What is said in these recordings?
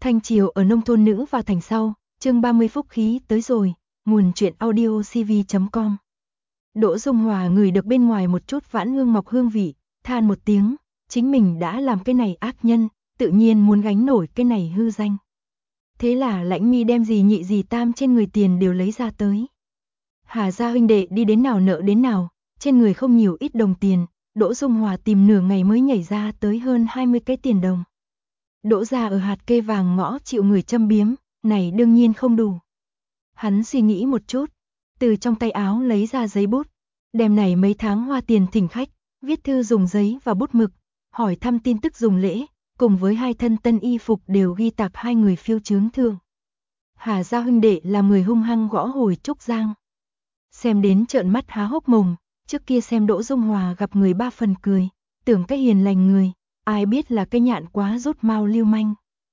Thanh triều ở nông thôn nữ vào thành sau, chương 30 phúc khí tới rồi, nguồn truyện audio cv.com. Đỗ Dung Hòa ngửi được bên ngoài một chút vãn hương mọc hương vị, than một tiếng, chính mình đã làm cái này ác nhân, tự nhiên muốn gánh nổi cái này hư danh. Thế là Lãnh Mi đem gì nhị gì tam trên người tiền đều lấy ra tới. Hà gia huynh đệ đi đến nào nợ đến nào, trên người không nhiều ít đồng tiền, Đỗ Dung Hòa tìm nửa ngày mới nhảy ra tới hơn 20 cái tiền đồng. Đỗ gia ở hạt kê vàng ngõ chịu người châm biếm, này đương nhiên không đủ. Hắn suy nghĩ một chút, từ trong tay áo lấy ra giấy bút, đem này mấy tháng hoa tiền thỉnh khách, viết thư dùng giấy và bút mực, hỏi thăm tin tức dùng lễ, cùng với 2 thân tân y phục đều ghi tạc 2 người phiêu chướng thưởng. Hà gia huynh đệ là người hung hăng gõ hồi Trúc Giang. Xem đến trợn mắt há hốc mồm, trước kia xem Đỗ Dung Hòa gặp người 3 phần cười, tưởng cái hiền lành người, ai biết là cái nhạn quá rút mau lưu manh.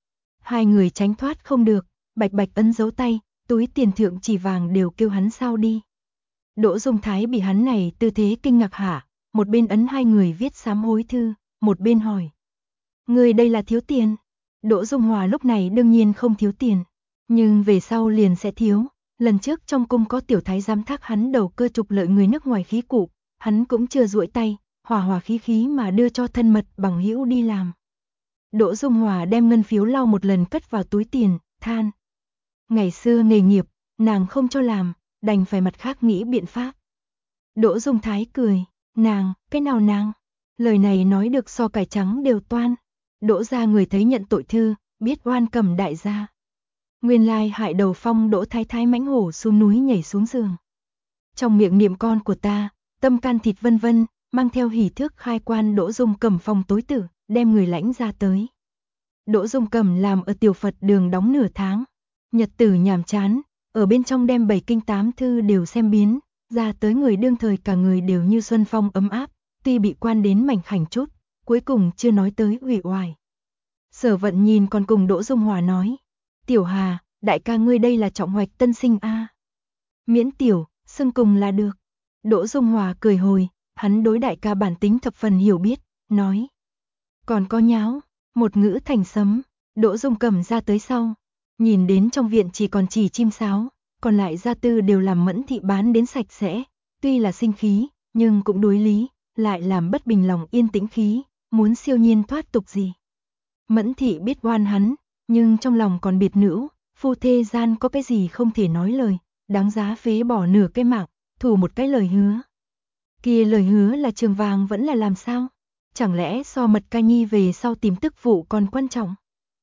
2 người tránh thoát không được, bạch bạch ấn dấu tay, túi tiền thượng chỉ vàng đều kêu hắn sao đi. Đỗ Dung Thái bị hắn này tư thế kinh ngạc hả, một bên ấn 2 người viết sám hối thư, một bên hỏi. Người đây là thiếu tiền. Đỗ Dung Hòa lúc này đương nhiên không thiếu tiền, nhưng về sau liền sẽ thiếu. Lần trước trong cung có tiểu thái giám thác hắn đầu cơ trục lợi người nước ngoài khí cụ, hắn cũng chưa duỗi tay, hòa hòa khí khí mà đưa cho thân mật bằng hữu đi làm. Đỗ Dung Hòa đem ngân phiếu lau một lần cất vào túi tiền, than. Ngày xưa nghề nghiệp, nàng không cho làm, đành phải mặt khác nghĩ biện pháp. Đỗ Dung Thái cười, nàng, cái nào nàng? Lời này nói được so cải trắng đều toan. Đỗ gia người thấy nhận tội thư, biết oan cầm đại gia. Nguyên lai hại đầu phong Đỗ Thái Thái mãnh hổ xuống núi nhảy xuống giường. Trong miệng niệm con của ta, tâm can thịt vân vân, mang theo hỉ thước khai quan Đỗ Dung Cẩm phòng tối tử, đem người lãnh ra tới. Đỗ Dung Cẩm làm ở tiểu Phật đường đóng nửa tháng, nhật tử nhàm chán, ở bên trong đem 7 kinh 8 thư đều xem biến, ra tới người đương thời cả người đều như xuân phong ấm áp, tuy bị quan đến mảnh khảnh chút, cuối cùng chưa nói tới uể oải. Sở Vận nhìn còn cùng Đỗ Dung Hòa nói, Tiểu Hà, đại ca ngươi đây là trọng hoạch tân sinh a. Miễn tiểu, xưng cùng là được. Đỗ Dung Hòa cười hồi, hắn đối đại ca bản tính thập phần hiểu biết, nói. Còn có nháo, một ngữ thành sấm, Đỗ Dung Cẩm ra tới sau. Nhìn đến trong viện chỉ còn chỉ chim sáo, còn lại gia tư đều làm Mẫn thị bán đến sạch sẽ, tuy là sinh khí, nhưng cũng đối lý, lại làm bất bình lòng yên tĩnh khí, muốn siêu nhiên thoát tục gì. Mẫn thị biết oan hắn, nhưng trong lòng còn biệt nữ, phu thê gian có cái gì không thể nói lời, đáng giá phế bỏ nửa cái mạng, thủ một cái lời hứa. Kia lời hứa là trường vàng vẫn là làm sao? Chẳng lẽ so mật ca nhi về sau tìm tức vụ còn quan trọng?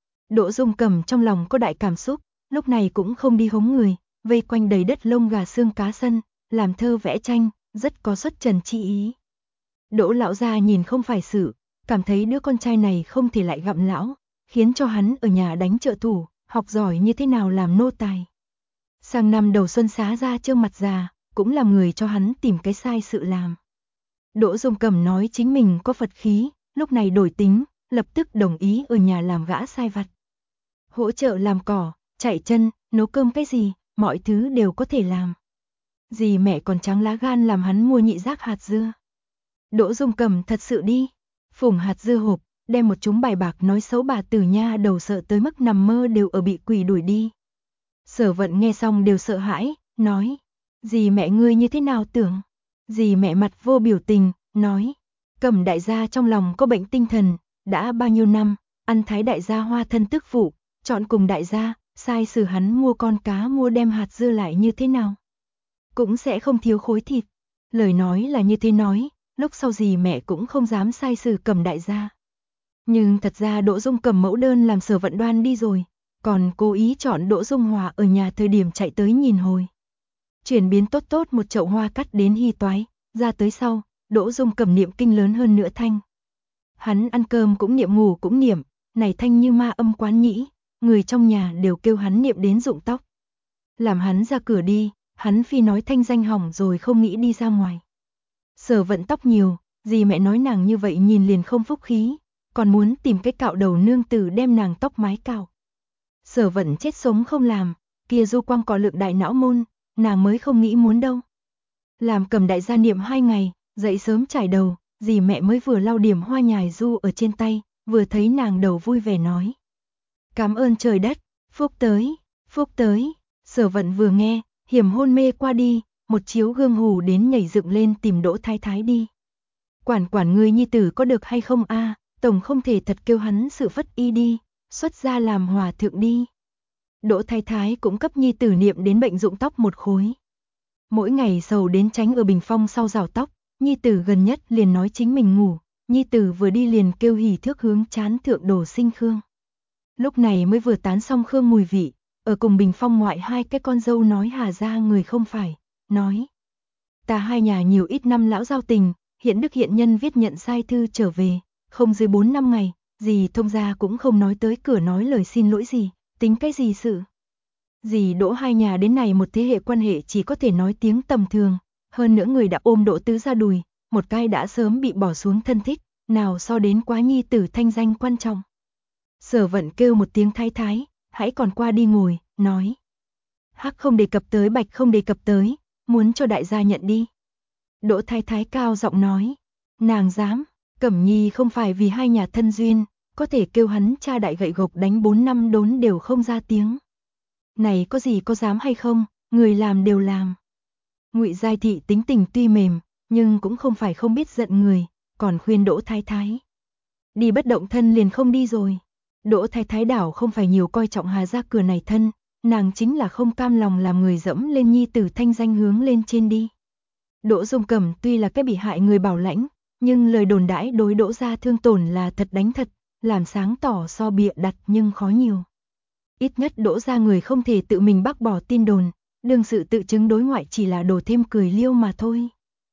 Đỗ Dung Cẩm trong lòng có đại cảm xúc, lúc này cũng không đi hống người, vây quanh đầy đất lông gà xương cá sân, làm thơ vẽ tranh, rất có xuất trần chi ý. Đỗ lão gia nhìn không phải sự, cảm thấy đứa con trai này không thể lại gặm lão, khiến cho hắn ở nhà đánh trợ thủ, học giỏi như thế nào làm nô tài. Sang năm đầu xuân xá ra trương mặt già, cũng làm người cho hắn tìm cái sai sự làm. Đỗ Dung Cẩm nói chính mình có Phật khí, lúc này đổi tính, lập tức đồng ý ở nhà làm gã sai vặt. Hỗ trợ làm cỏ, chạy chân, nấu cơm cái gì, mọi thứ đều có thể làm. Dì mẹ còn trắng lá gan làm hắn mua nhị rác hạt dưa. Đỗ Dung Cẩm thật sự đi, phủng hạt dưa hộp, đem một chúng bài bạc nói xấu bà Tử Nha đầu sợ tới mức nằm mơ đều ở bị quỷ đuổi đi. Sở Vận nghe xong đều sợ hãi, nói, dì mẹ ngươi như thế nào tưởng? Dì mẹ mặt vô biểu tình, nói, Cẩm đại gia trong lòng có bệnh tinh thần, đã bao nhiêu năm, ăn thái đại gia hoa thân tức phụ, chọn cùng đại gia, sai sử hắn mua con cá mua đem hạt dưa lại như thế nào? Cũng sẽ không thiếu khối thịt. Lời nói là như thế nói, lúc sau dì mẹ cũng không dám sai sử Cẩm đại gia. Nhưng thật ra Đỗ Dung Cẩm mẫu đơn làm Sở Vận đoan đi rồi, còn cố ý chọn Đỗ Dung Hòa ở nhà thời điểm chạy tới nhìn hồi. Chuyển biến tốt tốt một chậu hoa cắt đến hy toái, ra tới sau, Đỗ Dung Cẩm niệm kinh lớn hơn nữa thanh. Hắn ăn cơm cũng niệm ngủ cũng niệm, này thanh như ma âm quán nhĩ, người trong nhà đều kêu hắn niệm đến rụng tóc. Làm hắn ra cửa đi, hắn phi nói thanh danh hỏng rồi không nghĩ đi ra ngoài. Sở Vận tóc nhiều, dì mẹ nói nàng như vậy nhìn liền không phúc khí, còn muốn tìm cái cạo đầu nương tử đem nàng tóc mái cạo. Sở Vận chết sống không làm, kia du quang cọ lượng đại não môn, nàng mới không nghĩ muốn đâu. Làm Cẩm đại gia niệm 2 ngày, dậy sớm chải đầu, dì mẹ mới vừa lau điểm hoa nhài du ở trên tay, vừa thấy nàng đầu vui vẻ nói. Cảm ơn trời đất, phúc tới. Sở Vận vừa nghe, hiểm hôn mê qua đi, một chiếu gương hù đến nhảy dựng lên tìm Đỗ Thái Thái đi. Quản người nhi tử có được hay không a? Tổng không thể thật kêu hắn sự phất y đi, xuất gia làm hòa thượng đi. Đỗ Thái Thái cũng cấp nhi tử niệm đến bệnh rụng tóc một khối. Mỗi ngày sầu đến tránh ở bình phong sau rào tóc, nhi tử gần nhất liền nói chính mình ngủ, nhi tử vừa đi liền kêu hỉ thước hướng chán thượng đổ sinh Khương. Lúc này mới vừa tán xong Khương mùi vị, ở cùng bình phong ngoại hai cái con dâu nói Hà ra người không phải, nói. Ta hai nhà nhiều ít năm lão giao tình, hiện đức hiện nhân viết nhận sai thư trở về, không dưới 4 năm ngày, dì thông gia cũng không nói tới cửa nói lời xin lỗi gì, tính cái gì sự. Dì Đỗ hai nhà đến này một thế hệ quan hệ chỉ có thể nói tiếng tầm thường, hơn nữa người đã ôm Đỗ tứ ra đùi, một cái đã sớm bị bỏ xuống thân thích, nào so đến quá nhi tử thanh danh quan trọng. Sở Vận kêu một tiếng Thái Thái, hãy còn qua đi ngồi, nói. Hắc không đề cập tới, bạch không đề cập tới, muốn cho đại gia nhận đi. Đỗ Thái Thái cao giọng nói, nàng dám, Cẩm Nhi không phải vì hai nhà thân duyên, có thể kêu hắn cha đại gậy gộc đánh 4 năm đốn đều không ra tiếng. Này có gì có dám hay không, người làm đều làm. Ngụy Giai Thị tính tình tuy mềm, nhưng cũng không phải không biết giận người, còn khuyên Đỗ Thái Thái. Đi bất động thân liền không đi rồi. Đỗ Thái Thái đảo không phải nhiều coi trọng Hà gia cửa này thân, nàng chính là không cam lòng làm người dẫm lên nhi tử thanh danh hướng lên trên đi. Đỗ Dung Cẩm tuy là cái bị hại người bảo lãnh, nhưng lời đồn đãi đối Đỗ gia thương tổn là thật đánh thật, làm sáng tỏ so bịa đặt nhưng khó nhiều. Ít nhất Đỗ gia người không thể tự mình bác bỏ tin đồn, đương sự tự chứng đối ngoại chỉ là đổ thêm cười liêu mà thôi.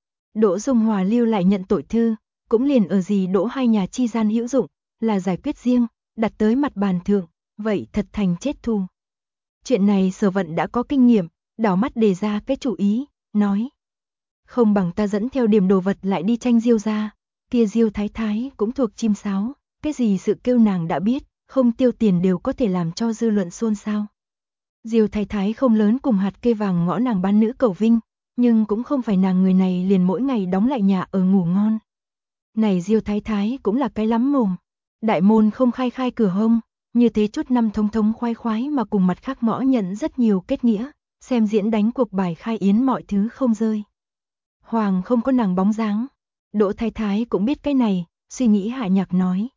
Đỗ Dung Hòa lưu lại nhận tội thư, cũng liền ở gì Đỗ hai nhà chi gian hữu dụng, là giải quyết riêng, đặt tới mặt bàn thượng, vậy thật thành chết thù. Chuyện này Sở Vận đã có kinh nghiệm, đảo mắt đề ra cái chủ ý, nói. Không bằng ta dẫn theo điểm đồ vật lại đi tranh Diêu gia, kia Diêu Thái Thái cũng thuộc chim sáo, cái gì sự kêu nàng đã biết, không tiêu tiền đều có thể làm cho dư luận xôn xao. Diêu Thái Thái không lớn cùng hạt kê vàng ngõ nàng bán nữ cầu vinh, nhưng cũng không phải nàng người này liền mỗi ngày đóng lại nhà ở ngủ ngon. Này Diêu Thái Thái cũng là cái lắm mồm, đại môn không khai cửa hông, như thế chút năm thống khoái khoái mà cùng mặt khác ngõ nhận rất nhiều kết nghĩa, xem diễn đánh cuộc bài khai yến mọi thứ không rơi. Hoàng không có nàng bóng dáng. Đỗ Thái Thái cũng biết cái này, suy nghĩ hạ nhạc nói.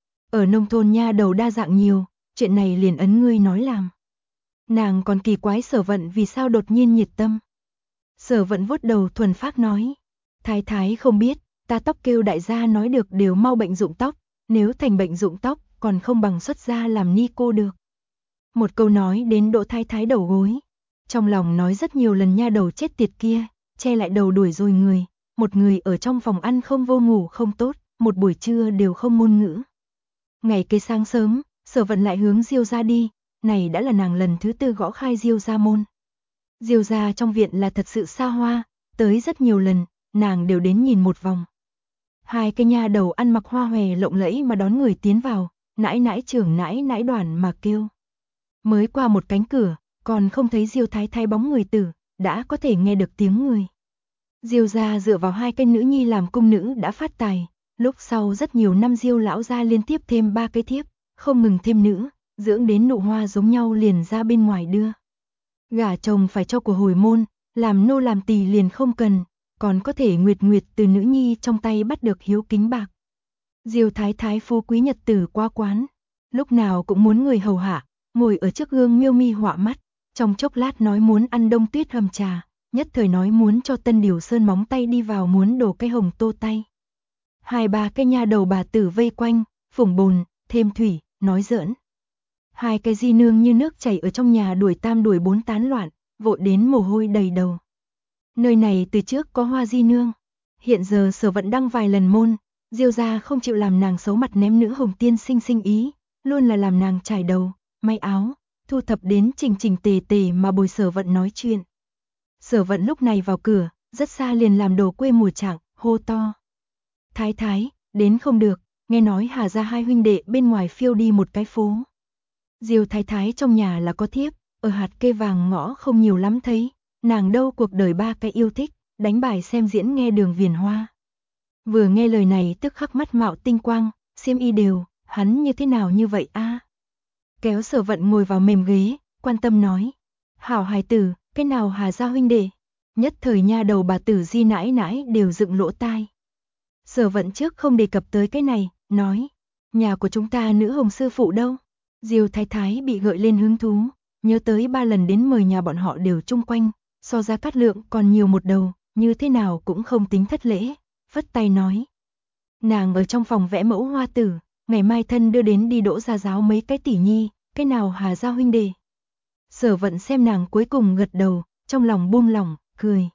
Ở nông thôn nha đầu đa dạng nhiều, chuyện này liền ấn ngươi nói làm. Nàng còn kỳ quái Sở Vận vì sao đột nhiên nhiệt tâm. Sở Vận vuốt đầu thuần phác nói. Thái Thái không biết, ta tóc kêu đại gia nói được đều mau bệnh rụng tóc, nếu thành bệnh rụng tóc còn không bằng xuất gia làm ni cô được. Một câu nói đến Đỗ Thái Thái đầu gối. Trong lòng nói rất nhiều lần nha đầu chết tiệt kia, che lại đầu đuổi rồi người, một người ở trong phòng ăn không vô ngủ không tốt, một buổi trưa đều không ngôn ngữ. Ngày kế sáng sớm, Sở Vận lại hướng Diêu gia đi, này đã là nàng lần thứ 4 gõ khai Diêu gia môn. Diêu gia trong viện là thật sự xa hoa, tới rất nhiều lần, nàng đều đến nhìn một vòng. Hai cái nha đầu ăn mặc hoa hòe lộng lẫy mà đón người tiến vào, nãi nãi trưởng nãi nãi đoàn mà kêu. Mới qua một cánh cửa, còn không thấy Diêu Thái Thái bóng người tử, đã có thể nghe được tiếng người. Diêu gia dựa vào hai cái nữ nhi làm cung nữ đã phát tài, lúc sau rất nhiều năm Diêu lão gia liên tiếp thêm 3 cái thiếp, không ngừng thêm nữ, dưỡng đến nụ hoa giống nhau liền ra bên ngoài đưa. Gả chồng phải cho của hồi môn, làm nô làm tỳ liền không cần, còn có thể nguyệt từ nữ nhi trong tay bắt được hiếu kính bạc. Diêu Thái Thái phú quý nhật tử qua quán, lúc nào cũng muốn người hầu hạ, ngồi ở trước gương miêu mi họa mắt, trong chốc lát nói muốn ăn đông tuyết hầm trà, nhất thời nói muốn cho Tân Điều Sơn móng tay đi vào muốn đổ cái hồng tô tay. 2-3 cái nha đầu bà tử vây quanh, phủng bồn, thêm thủy, nói giỡn. Hai cái di nương như nước chảy ở trong nhà đuổi 3 đuổi 4 tán loạn, vội đến mồ hôi đầy đầu. Nơi này từ trước có Hoa di nương, hiện giờ Sở Vận đăng vài lần môn, Diêu gia không chịu làm nàng xấu mặt ném nữ hồng tiên sinh ý, luôn là làm nàng trải đầu, may áo, thu thập đến chỉnh tề mà bồi Sở Vận nói chuyện. Sở Vận lúc này vào cửa, rất xa liền làm đồ quê mùa trạng, hô to. Thái Thái, đến không được, nghe nói Hà gia hai huynh đệ bên ngoài phiêu đi một cái phố. Diêu Thái Thái trong nhà là có thiếp, ở hạt kê vàng ngõ không nhiều lắm thấy, nàng đâu cuộc đời 3 cái yêu thích, đánh bài xem diễn nghe Đường Viền Hoa. Vừa nghe lời này tức khắc mắt mạo tinh quang, xiêm y đều, hắn như thế nào như vậy a? kéo Sở Vận ngồi vào mềm ghế, quan tâm nói. Hảo hài tử, cái nào Hà gia huynh đệ? Nhất thời nha đầu bà tử Di nãi nãi đều dựng lỗ tai. Sở Vận trước không đề cập tới cái này, nói. Nhà của chúng ta nữ hồng sư phụ đâu? Diêu Thái Thái bị gợi lên hứng thú, nhớ tới 3 lần đến mời nhà bọn họ đều chung quanh, so ra Cát Lượng còn nhiều một đầu, như thế nào cũng không tính thất lễ, phất tay nói. Nàng ở trong phòng vẽ mẫu hoa tử, ngày mai thân đưa đến đi đỗ gia giáo mấy cái tỷ nhi, cái nào Hà gia huynh đệ. Sở Vận xem nàng cuối cùng gật đầu, trong lòng buông lỏng, cười.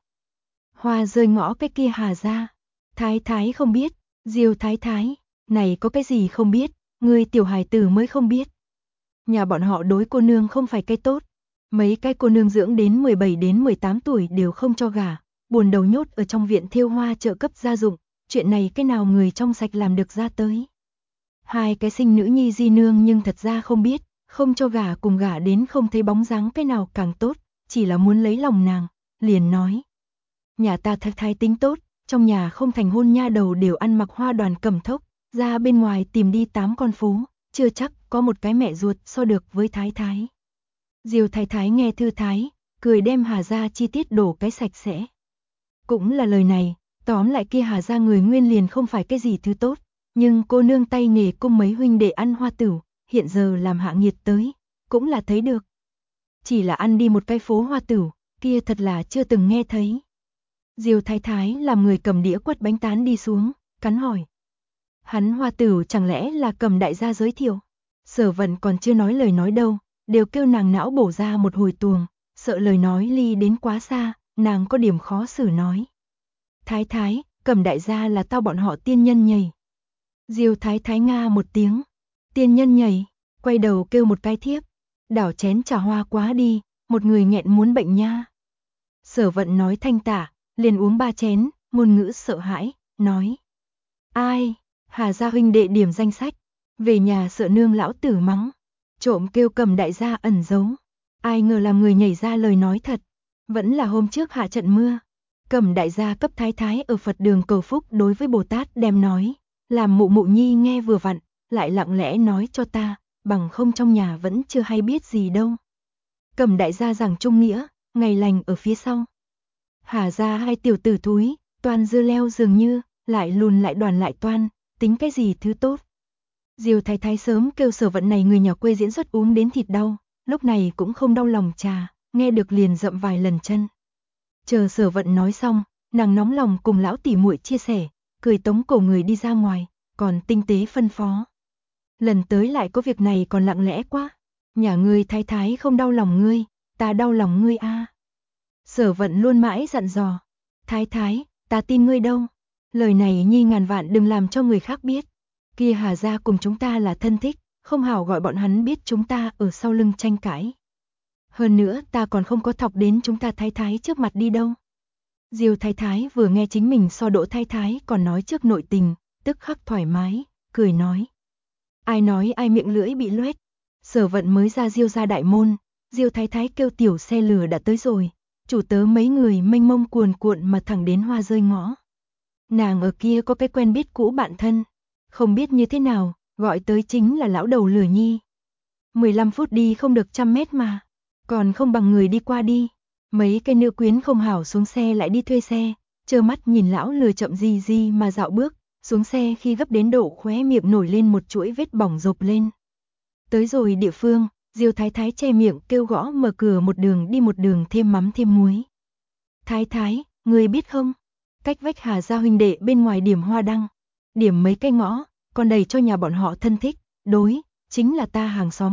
Hoa rơi ngõ cái kia Hà gia. Thái Thái không biết, Diêu Thái Thái, này có cái gì không biết, ngươi tiểu hài tử mới không biết. Nhà bọn họ đối cô nương không phải cái tốt, mấy cái cô nương dưỡng đến 17 đến 18 tuổi đều không cho gả, buồn đầu nhốt ở trong viện thêu hoa trợ cấp gia dụng, chuyện này cái nào người trong sạch làm được ra tới. Hai cái sinh nữ nhi di nương nhưng thật ra không biết, không cho gả cùng gả đến không thấy bóng dáng cái nào càng tốt, chỉ là muốn lấy lòng nàng, liền nói. Nhà ta Thái Thái tính tốt, trong nhà không thành hôn nha đầu đều ăn mặc hoa đoàn cẩm thốc, ra bên ngoài tìm đi 8 con phố, chưa chắc có một cái mẹ ruột so được với Thái Thái. Diêu Thái Thái nghe thư thái, cười đem Hà gia chi tiết đổ cái sạch sẽ. Cũng là lời này, tóm lại kia Hà gia người nguyên liền không phải cái gì thứ tốt, nhưng cô nương tay nghề cung mấy huynh đệ ăn hoa tửu, hiện giờ làm hạ nghiệt tới, cũng là thấy được. Chỉ là ăn đi một cái phố hoa tửu, kia thật là chưa từng nghe thấy. Diêu Thái Thái làm người cầm đĩa quất bánh tán đi xuống, cắn hỏi. Hắn hoa tửu chẳng lẽ là Cầm đại gia giới thiệu? Sở Vận còn chưa nói lời nói đâu, đều kêu nàng não bổ ra một hồi tuồng, sợ lời nói ly đến quá xa, nàng có điểm khó xử nói. Thái Thái, Cầm đại gia là tao bọn họ tiên nhân nhảy. Diêu Thái Thái nga một tiếng, tiên nhân nhảy, quay đầu kêu một cái thiếp, đảo chén trà hoa quá đi, một người nghẹn muốn bệnh nha. Sở Vận nói thanh tả, liền uống 3 chén, ngôn ngữ sợ hãi, nói. Ai, Hà gia huynh đệ điểm danh sách, về nhà sợ nương lão tử mắng, trộm kêu Cầm đại gia ẩn giấu. Ai ngờ làm người nhảy ra lời nói thật, vẫn là hôm trước hạ trận mưa. Cầm đại gia cấp Thái Thái ở Phật đường cầu phúc đối với Bồ Tát đem nói, làm mụ mụ nhi nghe vừa vặn, lại lặng lẽ nói cho ta, bằng không trong nhà vẫn chưa hay biết gì đâu. Cầm đại gia giảng trung nghĩa, ngày lành ở phía sau. Hà gia hai tiểu tử thúi, toàn dưa leo dường như, lại lùn lại đoàn lại toan, tính cái gì thứ tốt. Diêu Thái Thái sớm kêu Sở Vận này người nhà quê diễn xuất uống đến thịt đau, lúc này cũng không đau lòng trà, nghe được liền dậm vài lần chân. Chờ Sở Vận nói xong, nàng nóng lòng cùng lão tỉ muội chia sẻ, cười tống cổ người đi ra ngoài, còn tinh tế phân phó. Lần tới lại có việc này còn lặng lẽ quá, nhà ngươi Thái Thái không đau lòng ngươi, ta đau lòng ngươi a. Sở Vận luôn mãi dặn dò, Thái Thái, ta tin ngươi đâu, lời này nhi ngàn vạn đừng làm cho người khác biết, kia Hà gia cùng chúng ta là thân thích, không hảo gọi bọn hắn biết chúng ta ở sau lưng tranh cãi. Hơn nữa ta còn không có thọc đến chúng ta Thái Thái trước mặt đi đâu. Diêu Thái Thái vừa nghe chính mình so Đỗ Thái Thái còn nói trước nội tình, tức khắc thoải mái, cười nói. Ai nói ai miệng lưỡi bị loét. Sở Vận mới ra Diêu gia đại môn, Diêu Thái Thái kêu tiểu xe lửa đã tới rồi, chủ tớ mấy người mênh mông cuồn cuộn mà thẳng đến hoa rơi ngõ. Nàng ở kia có cái quen biết cũ bạn thân, không biết như thế nào, gọi tới chính là lão đầu lửa nhi. 15 phút đi không được 100 mét mà, còn không bằng người đi qua đi. Mấy cái nữ quyến không hảo xuống xe lại đi thuê xe, trơ mắt nhìn lão lừa chậm gì gì mà dạo bước, xuống xe khi gấp đến độ khóe miệng nổi lên một chuỗi vết bỏng rộp lên. Tới rồi địa phương, Diêu Thái Thái che miệng kêu gõ mở cửa một đường đi một đường thêm mắm thêm muối. Thái Thái, người biết không? Cách vách Hà gia huynh đệ bên ngoài điểm hoa đăng, điểm mấy cây ngõ, còn đầy cho nhà bọn họ thân thích, đối, chính là ta hàng xóm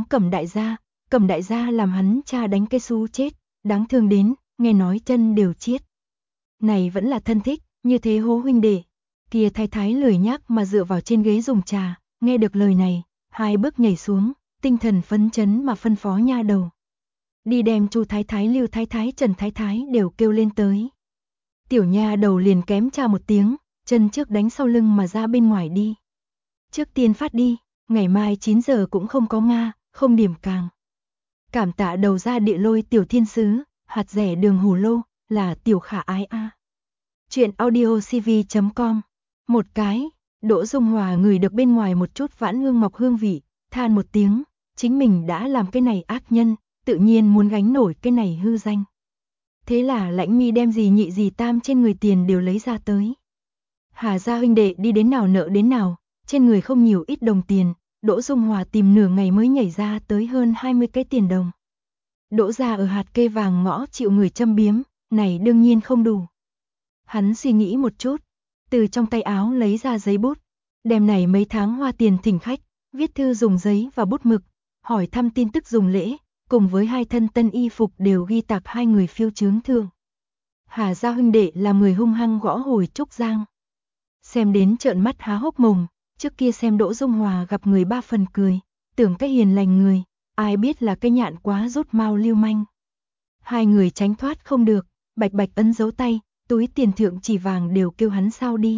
Cầm đại gia làm hắn cha đánh cây su chết, đáng thương đến, nghe nói chân đều chiết. Này vẫn là thân thích, như thế hố huynh đệ. Kia Thái Thái lười nhác mà dựa vào trên ghế dùng trà, nghe được lời này, 2 bước nhảy xuống, tinh thần phấn chấn mà phân phó nha đầu. Đi đem Chu Thái Thái, Lưu Thái Thái, Trần Thái Thái đều kêu lên tới. Tiểu nha đầu liền kém cha một tiếng, chân trước đánh sau lưng mà ra bên ngoài đi. Trước tiên phát đi, ngày mai 9 giờ cũng không có Nga, không điểm càng. Cảm tạ đầu ra địa lôi tiểu thiên sứ, hạt rẻ đường hù lô, là tiểu khả ái a. Chuyện audiocv.com. Một cái, Đỗ Dung Hòa ngửi được bên ngoài một chút vãn hương mọc hương vị, than một tiếng, chính mình đã làm cái này ác nhân, tự nhiên muốn gánh nổi cái này hư danh. Thế là Lãnh Mi đem dì nhị dì tam trên người tiền đều lấy ra tới. Hà gia huynh đệ đi đến nào nợ đến nào, trên người không nhiều ít đồng tiền, Đỗ Dung Hòa tìm nửa ngày mới nhảy ra tới hơn 20 cái tiền đồng. Đỗ gia ở hạt kê vàng ngõ chịu người châm biếm, này đương nhiên không đủ. Hắn suy nghĩ một chút, từ trong tay áo lấy ra giấy bút, đem này mấy tháng hoa tiền thỉnh khách, viết thư dùng giấy và bút mực, hỏi thăm tin tức dùng lễ, cùng với 2 thân tân y phục đều ghi tạc 2 người phiêu chướng thượng. Hà gia huynh đệ là người hung hăng gõ hồi Trúc Giang. Xem đến trợn mắt há hốc mồm, trước kia xem Đỗ Dung Hòa gặp người 3 phần cười, tưởng cái hiền lành người, ai biết là cái nhạn quá rút mau lưu manh. 2 người tránh thoát không được, bạch bạch ấn dấu tay, túi tiền thượng chỉ vàng đều kêu hắn sao đi.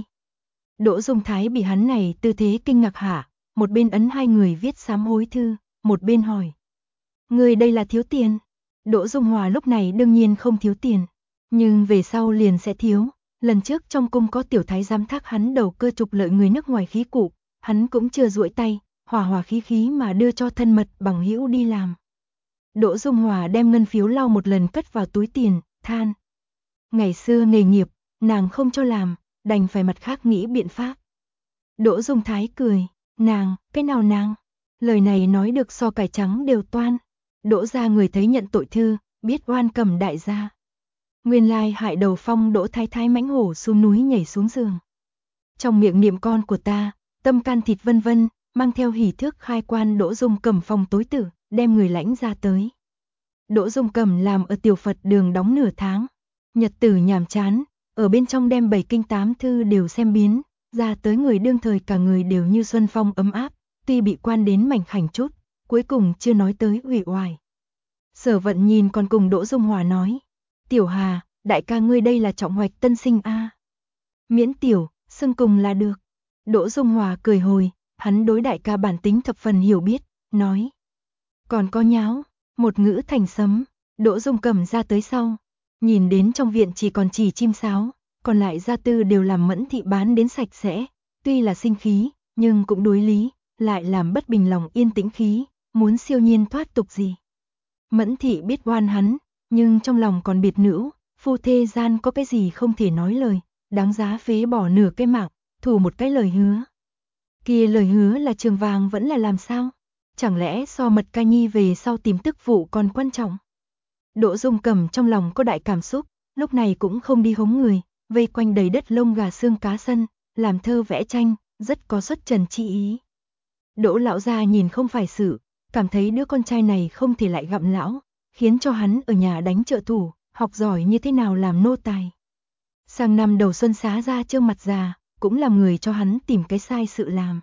Đỗ Dung Thái bị hắn này tư thế kinh ngạc hả, một bên ấn 2 người viết sám hối thư, một bên hỏi. Người đây là thiếu tiền. Đỗ Dung Hòa lúc này đương nhiên không thiếu tiền, nhưng về sau liền sẽ thiếu. Lần trước trong cung có tiểu thái giám thác hắn đầu cơ trục lợi người nước ngoài khí cụ, hắn cũng chưa duỗi tay, hòa hòa khí khí mà đưa cho thân mật bằng hữu đi làm. Đỗ Dung Hòa đem ngân phiếu lau một lần cất vào túi tiền, than. Ngày xưa nghề nghiệp, nàng không cho làm, đành phải mặt khác nghĩ biện pháp. Đỗ Dung Thái cười, nàng, cái nào nàng? Lời này nói được so cải trắng đều toan. Đỗ gia người thấy nhận tội thư, biết oan cầm đại gia. Nguyên lai hại đầu phong Đỗ Thái Thái mãnh hổ xuống núi nhảy xuống giường. Trong miệng niệm con của ta, tâm can thịt vân vân, mang theo hỉ thước khai quan Đỗ Dung Cầm phòng tối tử, đem người lãnh ra tới. Đỗ Dung Cầm làm ở tiểu Phật đường đóng nửa tháng, nhật tử nhàm chán, ở bên trong đem 7 kinh 8 thư đều xem biến, ra tới người đương thời cả người đều như xuân phong ấm áp, tuy bị quan đến mảnh khảnh chút, cuối cùng chưa nói tới uể oải. Sở Vận nhìn còn cùng Đỗ Dung Hòa nói, Tiểu Hà, đại ca ngươi đây là trọng hoạch tân sinh a. Miễn tiểu, xưng cùng là được. Đỗ Dung Hòa cười hồi, hắn đối đại ca bản tính thập phần hiểu biết, nói. Còn có nháo, một ngữ thành sấm, Đỗ Dung Cầm ra tới sau. Nhìn đến trong viện chỉ còn chỉ chim sáo, còn lại gia tư đều làm Mẫn Thị bán đến sạch sẽ, tuy là sinh khí, nhưng cũng đối lý, lại làm bất bình lòng yên tĩnh khí, muốn siêu nhiên thoát tục gì. Mẫn Thị biết oan hắn, nhưng trong lòng còn biệt nữ, phu thê gian có cái gì không thể nói lời, đáng giá phế bỏ nửa cái mạng, thủ một cái lời hứa. Kia lời hứa là trường vàng vẫn là làm sao? Chẳng lẽ so Mật Ca Nhi về sau tìm tức vụ còn quan trọng? Đỗ Dung Cầm trong lòng có đại cảm xúc, lúc này cũng không đi hống người, vây quanh đầy đất lông gà xương cá sân, làm thơ vẽ tranh, rất có xuất trần chi ý. Đỗ lão gia nhìn không phải sự, cảm thấy đứa con trai này không thể lại gặm lão, khiến cho hắn ở nhà đánh trợ thủ, học giỏi như thế nào làm nô tài. Sang năm đầu xuân xá ra trương mặt già, cũng làm người cho hắn tìm cái sai sự làm.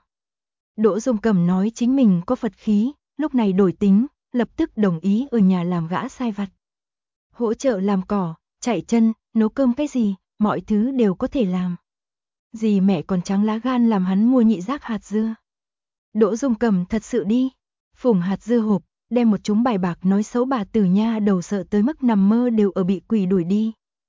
Đỗ Dung Cầm nói chính mình có Phật khí, lúc này đổi tính, lập tức đồng ý ở nhà làm gã sai vặt. Hỗ trợ làm cỏ, chạy chân, nấu cơm cái gì, mọi thứ đều có thể làm. Dì mẹ còn trắng lá gan làm hắn mua nhị giác hạt dưa. Đỗ Dung Cầm thật sự đi, phủng hạt dưa hộp, đem một chúng bài bạc nói xấu bà Tử Nha đầu sợ tới mức nằm mơ đều ở bị quỷ đuổi đi.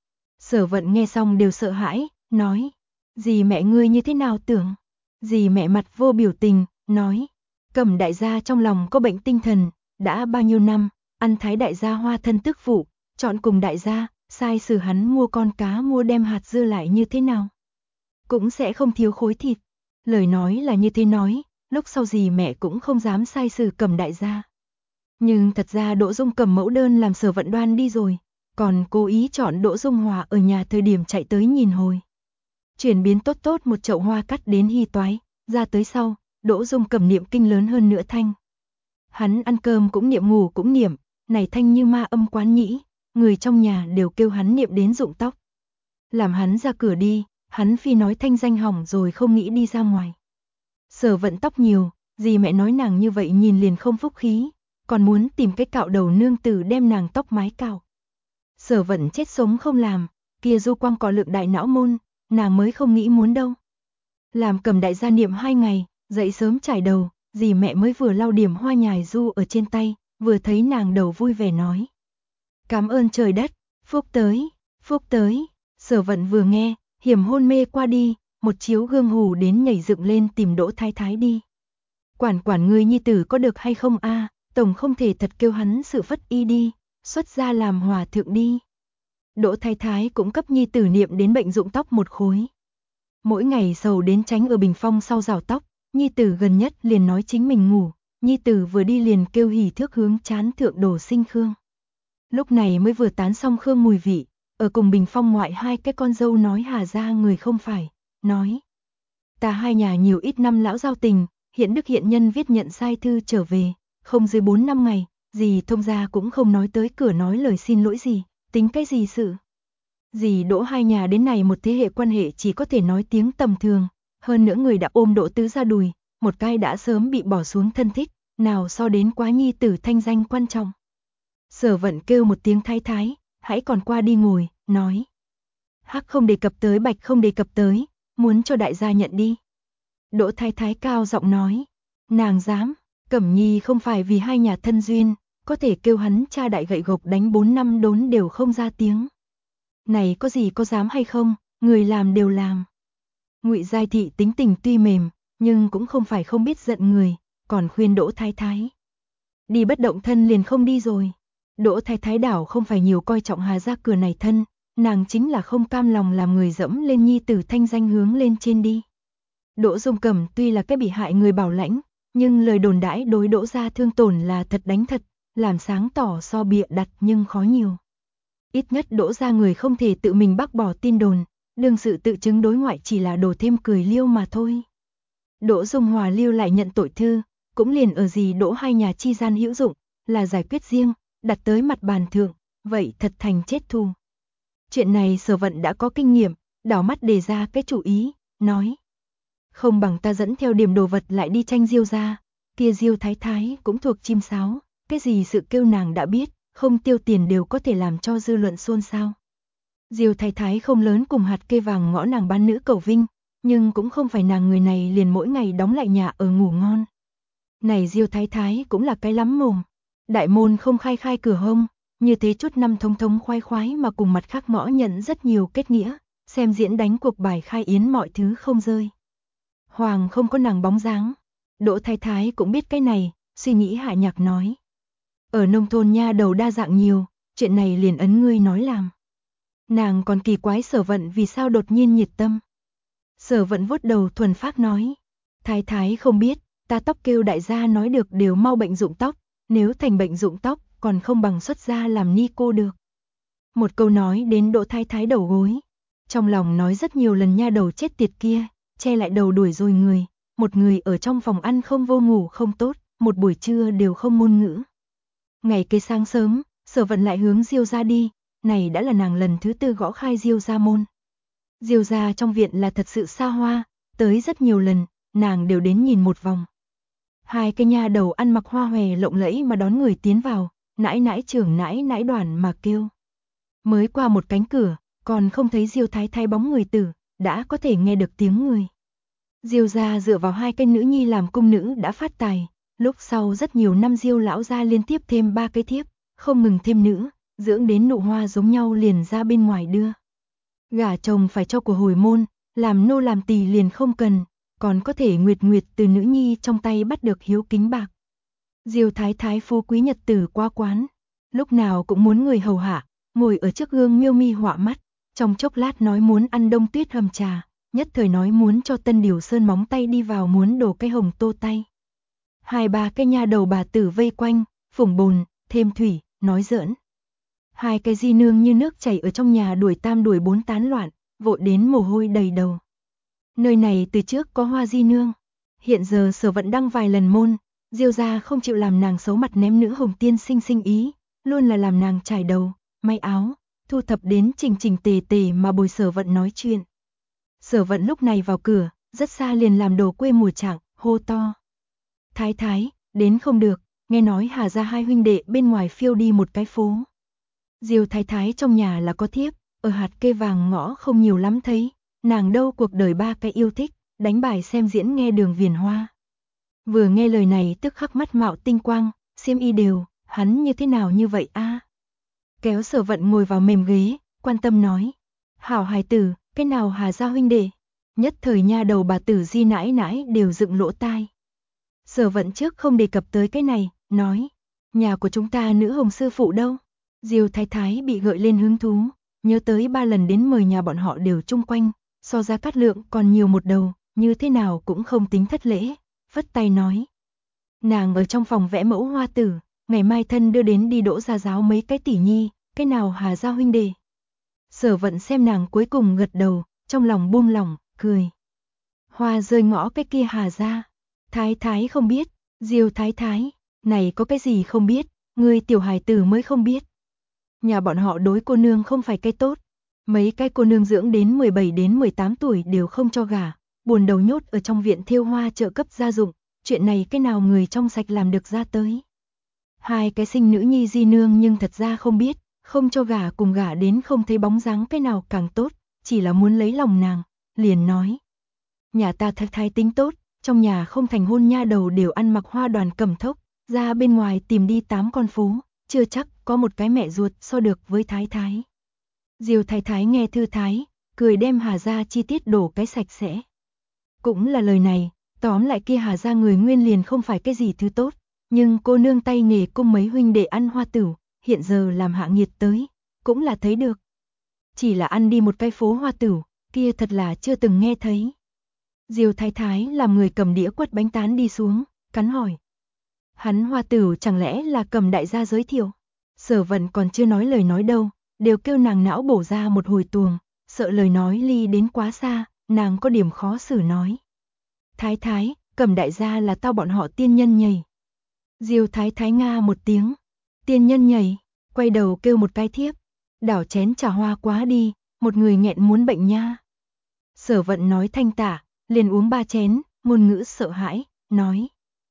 Sở Vận nghe xong đều sợ hãi, nói, dì mẹ ngươi như thế nào tưởng? Dì mẹ mặt vô biểu tình, nói, Cầm đại gia trong lòng có bệnh tinh thần, đã bao nhiêu năm, ăn thái đại gia hoa thân tức phụ, chọn cùng đại gia, sai xử hắn mua con cá mua đem hạt dưa lại như thế nào? Cũng sẽ không thiếu khối thịt. Lời nói là như thế nói, lúc sau dì mẹ cũng không dám sai xử Cầm đại gia. Nhưng thật ra Đỗ Dung Cầm mẫu đơn làm Sở Vận đoan đi rồi, còn cố ý chọn Đỗ Dung Hòa ở nhà thời điểm chạy tới nhìn hồi. Chuyển biến tốt tốt một chậu hoa cắt đến hy toái, ra tới sau, Đỗ Dung Cầm niệm kinh lớn hơn nữa thanh. Hắn ăn cơm cũng niệm ngủ cũng niệm, này thanh như ma âm quán nhĩ, người trong nhà đều kêu hắn niệm đến rụng tóc. Làm hắn ra cửa đi, hắn phi nói thanh danh hỏng rồi không nghĩ đi ra ngoài. Sở Vận tóc nhiều, dì mẹ nói nàng như vậy nhìn liền không phúc khí, còn muốn tìm cái cạo đầu nương tử đem nàng tóc mái cạo. Sở Vận chết sống không làm, kia du quang có lượng đại não môn, nàng mới không nghĩ muốn đâu. Làm Cầm đại gia niệm 2 ngày, dậy sớm trải đầu, dì mẹ mới vừa lau điểm hoa nhài du ở trên tay, vừa thấy nàng đầu vui vẻ nói. Cảm ơn trời đất, phúc tới, phúc tới. Sở Vận vừa nghe, hiểm hôn mê qua đi, một chiếu gương hù đến nhảy dựng lên tìm Đỗ Thái Thái đi. Quản ngươi nhi tử có được hay không a? tổng không thể thật kêu hắn sự phất y đi, xuất gia làm hòa thượng đi. Đỗ Thái Thái cũng cấp nhi tử niệm đến bệnh rụng tóc một khối. Mỗi ngày sầu đến tránh ở bình phong sau rào tóc, nhi tử gần nhất liền nói chính mình ngủ, nhi tử vừa đi liền kêu hỉ thước hướng chán thượng đổ sinh Khương. Lúc này mới vừa tán xong Khương mùi vị, ở cùng bình phong ngoại hai cái con dâu nói Hà gia người không phải, nói. Ta hai nhà nhiều ít năm lão giao tình, hiện đức hiện nhân viết nhận sai thư trở về, không dưới 4 năm ngày, dì thông gia cũng không nói tới cửa nói lời xin lỗi gì, tính cái gì sự. Dì Đỗ hai nhà đến này một thế hệ quan hệ chỉ có thể nói tiếng tầm thường, hơn nữa người đã ôm Đỗ tứ ra đùi, một cái đã sớm bị bỏ xuống thân thích, nào so đến quá nhi tử thanh danh quan trọng. Sở Vận kêu một tiếng Thái Thái, hãy còn qua đi ngồi, nói. Hắc không đề cập tới, bạch không đề cập tới, muốn cho đại gia nhận đi. Đỗ Thái Thái cao giọng nói, nàng dám, Cẩm Nhi không phải vì hai nhà thân duyên, có thể kêu hắn cha đại gậy gộc đánh 4 năm đốn đều không ra tiếng. Này có gì có dám hay không, người làm đều làm. Ngụy Giai Thị tính tình tuy mềm, nhưng cũng không phải không biết giận người, còn khuyên Đỗ Thái Thái. Đi bất động thân liền không đi rồi. Đỗ Thái Thái đảo không phải nhiều coi trọng Hà gia cửa này thân, nàng chính là không cam lòng làm người dẫm lên nhi tử thanh danh hướng lên trên đi. Đỗ Dung Cẩm tuy là cái bị hại người bảo lãnh, nhưng lời đồn đãi đối Đỗ gia thương tổn là thật đánh thật, làm sáng tỏ so bịa đặt nhưng khó nhiều. Ít nhất Đỗ gia người không thể tự mình bác bỏ tin đồn, đương sự tự chứng đối ngoại chỉ là đổ thêm cười liêu mà thôi. Đỗ Dung Hòa lưu lại nhận tội thư, cũng liền ở gì Đỗ hai nhà chi gian hữu dụng, là giải quyết riêng, đặt tới mặt bàn thượng, vậy thật thành chết thù. Chuyện này Sở Vận đã có kinh nghiệm, đảo mắt đề ra cái chủ ý, nói. Không bằng ta dẫn theo điểm đồ vật lại đi tranh Diêu gia, kia Diêu Thái Thái cũng thuộc chim sáo, cái gì sự kêu nàng đã biết, không tiêu tiền đều có thể làm cho dư luận xôn xao. Diêu Thái Thái không lớn cùng hạt kê vàng ngõ nàng bán nữ cầu vinh, nhưng cũng không phải nàng người này liền mỗi ngày đóng lại nhà ở ngủ ngon. Này Diêu Thái Thái cũng là cái lắm mồm, đại môn không khai khai cửa hông, như thế chút năm thông thống khoái khoái mà cùng mặt khác ngõ nhận rất nhiều kết nghĩa, xem diễn đánh cuộc bài khai yến mọi thứ không rơi. Hoàng không có nàng bóng dáng. Đỗ Thái Thái cũng biết cái này, suy nghĩ hạ nhạc nói. Ở nông thôn nha đầu đa dạng nhiều, chuyện này liền ấn ngươi nói làm. Nàng còn kỳ quái Sở Vận vì sao đột nhiên nhiệt tâm. Sở Vận vuốt đầu thuần phác nói. Thái Thái không biết, ta tóc kêu đại gia nói được đều mau bệnh rụng tóc, nếu thành bệnh rụng tóc còn không bằng xuất gia làm ni cô được. Một câu nói đến Đỗ Thái Thái đầu gối. Trong lòng nói rất nhiều lần nha đầu chết tiệt kia, che lại đầu đuổi rồi người, một người ở trong phòng ăn không vô ngủ không tốt, một buổi trưa đều không ngôn ngữ. Ngày kế sáng sớm, Sở Vận lại hướng Diêu gia đi, này đã là nàng lần thứ 4 gõ khai Diêu gia môn. Diêu gia trong viện là thật sự xa hoa, tới rất nhiều lần, nàng đều đến nhìn một vòng. Hai cái nha đầu ăn mặc hoa hòe lộng lẫy mà đón người tiến vào, nãi nãi trưởng nãi nãi đoàn mà kêu. Mới qua một cánh cửa, còn không thấy Diêu Thái Thái bóng người tử, đã có thể nghe được tiếng người. Diêu gia dựa vào hai cái nữ nhi làm cung nữ đã phát tài, lúc sau rất nhiều năm Diêu lão gia liên tiếp thêm 3 cái thiếp, không ngừng thêm nữ, dưỡng đến nụ hoa giống nhau liền ra bên ngoài đưa. Gả chồng phải cho của hồi môn, làm nô làm tỳ liền không cần, còn có thể nguyệt nguyệt từ nữ nhi trong tay bắt được hiếu kính bạc. Diêu Thái Thái phú quý nhật tử qua quán, lúc nào cũng muốn người hầu hạ, ngồi ở trước gương miêu mi họa mắt, trong chốc lát nói muốn ăn đông tuyết hầm trà, nhất thời nói muốn cho Tân Điều Sơn móng tay đi vào muốn đổ cái hồng tô tay. Hai ba cái nha đầu bà tử vây quanh, phủng bồn, thêm thủy, nói giỡn. Hai cái di nương như nước chảy ở trong nhà đuổi tam đuổi bốn tán loạn, vội đến mồ hôi đầy đầu. Nơi này từ trước có Hoa di nương, hiện giờ Sở Vận đăng vài lần môn, Diêu gia không chịu làm nàng xấu mặt ném nữ hồng tiên sinh ý, luôn là làm nàng trải đầu, may áo, thu thập đến chỉnh chỉnh tề tề mà bồi Sở Vận nói chuyện. Sở Vận lúc này vào cửa, rất xa liền làm đồ quê mùa trạng, hô to. Thái Thái, đến không được, nghe nói Hà gia hai huynh đệ bên ngoài phiêu đi một cái phố. Diêu Thái Thái trong nhà là có thiếp, ở hạt kê vàng ngõ không nhiều lắm thấy, nàng đâu cuộc đời 3 cái yêu thích, đánh bài xem diễn nghe Đường Viền Hoa. Vừa nghe lời này tức khắc mắt mạo tinh quang, xiêm y đều, hắn như thế nào như vậy a? Kéo Sở Vận ngồi vào mềm ghế, quan tâm nói. Hảo hài tử, cái nào Hà gia huynh đệ? Nhất thời nha đầu bà tử Di nãi nãi đều dựng lỗ tai. Sở Vận trước không đề cập tới cái này, nói, Nhà của chúng ta nữ hồng sư phụ đâu? Diêu Thái Thái bị gợi lên hứng thú, nhớ tới 3 lần đến mời nhà bọn họ đều chung quanh, so ra Cát Lượng còn nhiều một đầu, như thế nào cũng không tính thất lễ, phất tay nói. Nàng ở trong phòng vẽ mẫu hoa tử, ngày mai thân đưa đến đi đỗ gia giáo mấy cái tỷ nhi, cái nào Hà gia huynh đệ. Sở Vận xem nàng cuối cùng gật đầu, trong lòng buông lỏng, cười. Hoa rơi ngõ cái kia Hà gia. Thái Thái không biết, Diêu Thái Thái, này có cái gì không biết, người tiểu hài tử mới không biết. Nhà bọn họ đối cô nương không phải cái tốt, mấy cái cô nương dưỡng đến 17 đến 18 tuổi đều không cho gả, buồn đầu nhốt ở trong viện thêu hoa trợ cấp gia dụng, chuyện này cái nào người trong sạch làm được ra tới. Hai cái sinh nữ nhi di nương nhưng thật ra không biết, không cho gả cùng gả đến không thấy bóng dáng cái nào càng tốt, chỉ là muốn lấy lòng nàng, liền nói. Nhà ta Thái Thái tính tốt, trong nhà không thành hôn nha đầu đều ăn mặc hoa đoàn cẩm thốc, ra bên ngoài tìm đi 8 con phố, chưa chắc có một cái mẹ ruột so được với Thái Thái. Diêu Thái Thái nghe thư thái, cười đem Hà gia chi tiết đổ cái sạch sẽ. Cũng là lời này, tóm lại kia Hà gia người nguyên liền không phải cái gì thứ tốt, nhưng cô nương tay nghề cung mấy huynh đệ ăn hoa tửu, hiện giờ làm hạ nghiệt tới, cũng là thấy được. Chỉ là ăn đi một cái phố hoa tửu, kia thật là chưa từng nghe thấy. Diêu Thái Thái làm người cầm đĩa quất bánh tán đi xuống, cắn hỏi. Hắn hoa tửu chẳng lẽ là Cầm đại gia giới thiệu? Sở Vận còn chưa nói lời nói đâu, đều kêu nàng não bổ ra một hồi tuồng, sợ lời nói ly đến quá xa, nàng có điểm khó xử nói. Thái Thái, Cầm đại gia là tao bọn họ tiên nhân nhảy. Diêu Thái Thái nga một tiếng, tiên nhân nhảy, quay đầu kêu một cái thiếp, đảo chén trà hoa quá đi, một người nghẹn muốn bệnh nha. Sở Vận nói thanh tả, liền uống 3 chén, ngôn ngữ sợ hãi, nói.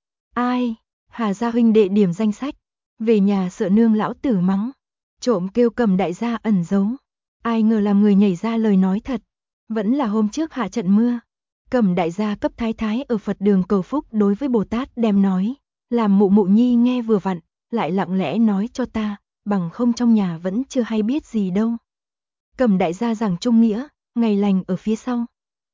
Ai, Hà gia huynh đệ điểm danh sách, về nhà sợ nương lão tử mắng, trộm kêu Cầm đại gia ẩn giấu. Ai ngờ làm người nhảy ra lời nói thật, vẫn là hôm trước hạ trận mưa. Cầm đại gia cấp Thái Thái ở Phật đường cầu phúc đối với Bồ Tát đem nói, làm mụ mụ nhi nghe vừa vặn, lại lặng lẽ nói cho ta, bằng không trong nhà vẫn chưa hay biết gì đâu. Cầm đại gia giảng trung nghĩa, ngày lành ở phía sau.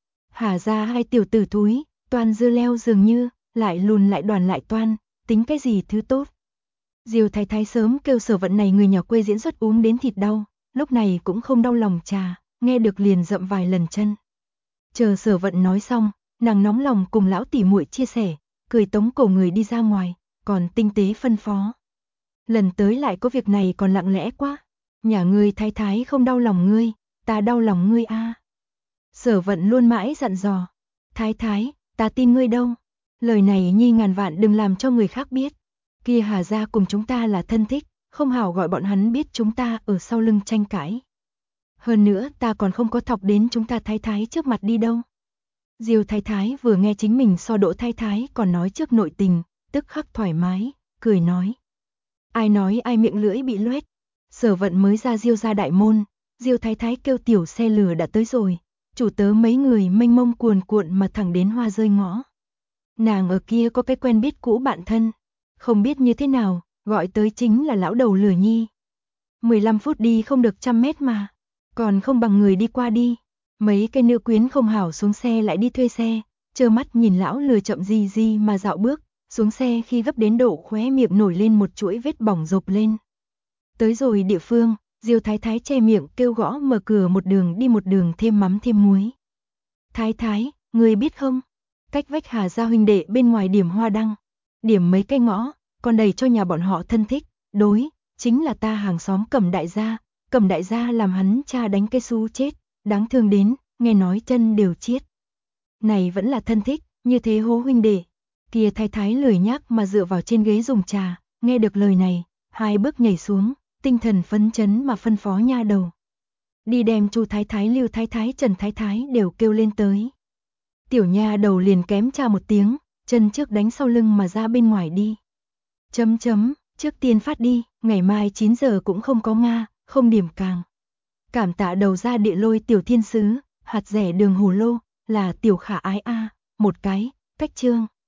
Hà gia hai tiểu tử thúi, toàn dưa leo dường như, lại lùn lại đoàn lại toan, tính cái gì thứ tốt. Diêu Thái Thái sớm kêu Sở Vận này người nhà quê diễn xuất uống đến thịt đau, lúc này cũng không đau lòng trà, nghe được liền dậm vài lần chân. Chờ Sở Vận nói xong, nàng nóng lòng cùng lão tỉ muội chia sẻ, cười tống cổ người đi ra ngoài, còn tinh tế phân phó. Lần tới lại có việc này còn lặng lẽ quá, nhà ngươi Thái Thái không đau lòng ngươi, ta đau lòng ngươi a. Sở Vận luôn mãi dặn dò, Thái Thái, ta tin ngươi đâu, lời này nhi ngàn vạn đừng làm cho người khác biết, kia Hà gia cùng chúng ta là thân thích, không hảo gọi bọn hắn biết chúng ta ở sau lưng tranh cãi. Hơn nữa ta còn không có thọc đến chúng ta Thái Thái trước mặt đi đâu. Diêu Thái Thái vừa nghe chính mình so Đỗ Thái Thái còn nói trước nội tình, tức khắc thoải mái, cười nói. Ai nói ai miệng lưỡi bị loét. Sở Vận mới ra Diêu gia đại môn, Diêu Thái Thái kêu tiểu xe lửa đã tới rồi, chủ tớ mấy người mênh mông cuồn cuộn mà thẳng đến hoa rơi ngõ. Nàng ở kia có cái quen biết cũ bạn thân, không biết như thế nào, gọi tới chính là lão đầu lửa nhi. 15 phút đi không được 100 mét mà, còn không bằng người đi qua đi. Mấy cái nữ quyến không hảo xuống xe lại đi thuê xe, trơ mắt nhìn lão lừa chậm gì gì mà dạo bước, xuống xe khi gấp đến độ khóe miệng nổi lên một chuỗi vết bỏng rộp lên. Tới rồi địa phương, Diêu Thái Thái che miệng kêu gõ mở cửa một đường thêm mắm thêm muối. Thái Thái, người biết không, cách vách Hà gia huynh đệ bên ngoài điểm hoa đăng, điểm mấy cây ngõ, còn đầy cho nhà bọn họ thân thích, đối, chính là ta hàng xóm Cầm đại gia làm hắn cha đánh cái xu chết, đáng thương đến, nghe nói chân đều chiết. Này vẫn là thân thích, như thế hố huynh đệ. Kia Thái Thái lười nhác mà dựa vào trên ghế dùng trà, nghe được lời này, 2 bước nhảy xuống, tinh thần phấn chấn mà phân phó nha đầu. Đi đem Chu Thái Thái, Lưu Thái Thái, Trần Thái Thái đều kêu lên tới. Tiểu nha đầu liền kém cha một tiếng, chân trước đánh sau lưng mà ra bên ngoài đi. Trước tiên phát đi, ngày mai 9 giờ cũng không có Nga, không điểm càng. Cảm tạ đầu ra địa lôi tiểu thiên sứ, hạt rẻ đường hồ lô, là tiểu khả ái a, một cái, cách chương.